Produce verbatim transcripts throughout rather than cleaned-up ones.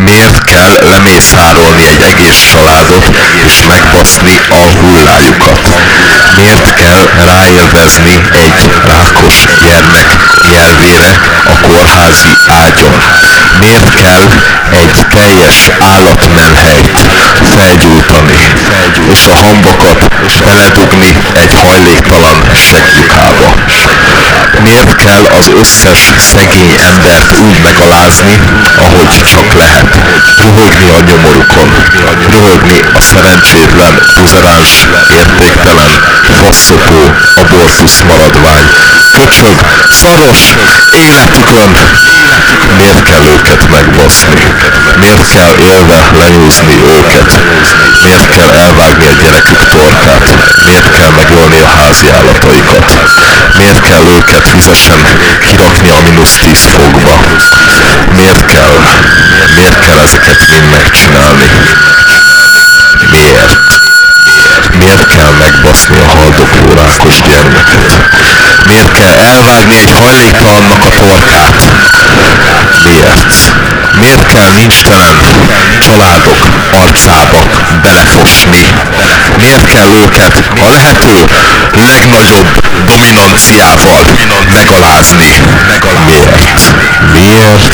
Miért kell lemészárolni egy egész családot és megbaszni a hullájukat? Miért kell ráérdezni egy rákos gyermek nyelvére a kórházi ágyon? Miért kell egy teljes állatmenhelyt felgyújtani és a hamvakat beledugni egy hajléktalan segglyukába? Miért kell az összes szegény embert úgy megalázni, ahogy csak lehet? Röhögni a nyomorukon, röhögni a szerencsétlen, buzeráns, értéktelen, faszopó, abortusz maradvány, köcsög, szaros életükön. Miért kell őket megbaszni? Miért kell élve lenyúzni őket? Miért kell elvágni a gyerekük torkát? Miért kell megölni a házi állataikat? Miért kell őket vizesen kirakni a mínusz tíz fokba? Miért kell? Miért kell ezeket mind megcsinálni? Miért? Miért kell megbaszni a haldokló rákos gyermeket? Miért kell elvágni egy hajléktalannak a torkát? Miért? Miért kell nincstelen családok arcába belefosni? Miért kell őket a lehető legnagyobb dominanciával megalázni? Miért? Miért?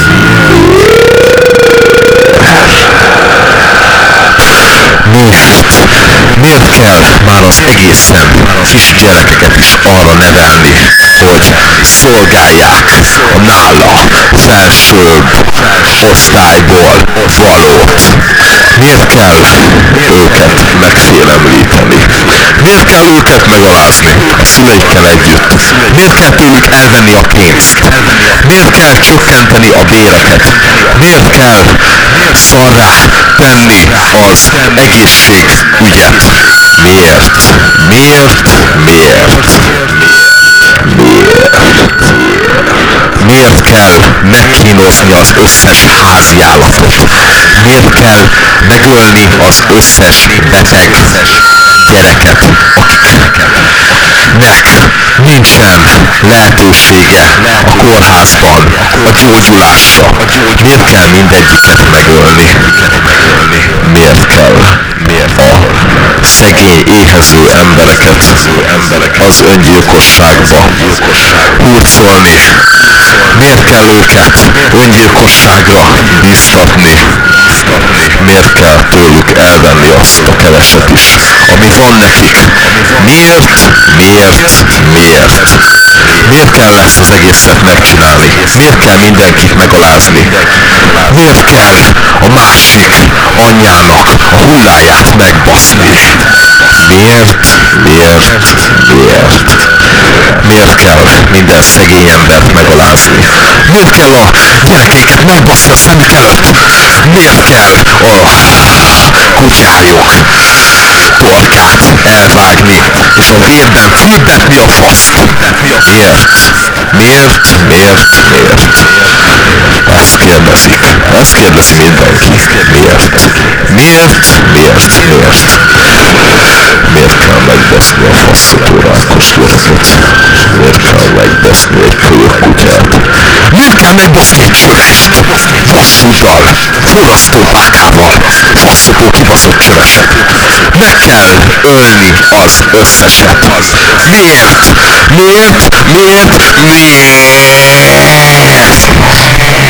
Miért? Miért kell már az egészen kisgyerekeket is arra nevelni, hogy szolgálják a nála felsőbb osztályból valót? Miért kell őket megfélemlíteni? Miért kell őket megalázni a szüleikkel együtt? Miért kell tőlük elvenni a pénzt? Miért kell csökkenteni a béreket? Miért kell szarrá tenni az egészségügyet? Miért? Miért? Miért? Miért? Miért kell megkínozni az összes házi állatot? Miért kell megölni az összes beteg gyereket, akiknek nincsen lehetősége a kórházban a gyógyulásra? Miért kell mindegyiket megölni? Miért kell a szegény, éhező embereket az öngyilkosságba hurcolni? Miért kell őket öngyilkosságra bíztatni? Miért kell tőlük elvenni azt a keveset is, ami van nekik? Miért? Miért? Miért? Miért kell ezt az egészet megcsinálni? Miért kell mindenkit megalázni? Miért kell a másik anyjának a hulláját megbaszni? Miért? Miért? Miért? Miért kell minden szegény embert megalázni? Miért kell a gyerekeket megbaszni a szemük előtt? Miért kell a kutyájuk torkát elvágni és a vérben fürdetni a faszt? Miért? Miért? Miért? Miért? Ezt kérdezik. Ezt kérdezi mindenki. Miért? Miért? Miért? Miért? Miért kell megbaszni a faszopó rákos gyerekot? Miért kell megbaszni egy kölyök kutyát? Miért kell megbaszni egy csövest? Vasszúddal, forrasztópákával, faszopó kibaszott csöveset. Meg kell ölni az összeset. Miért? Miért? Miért? Miért?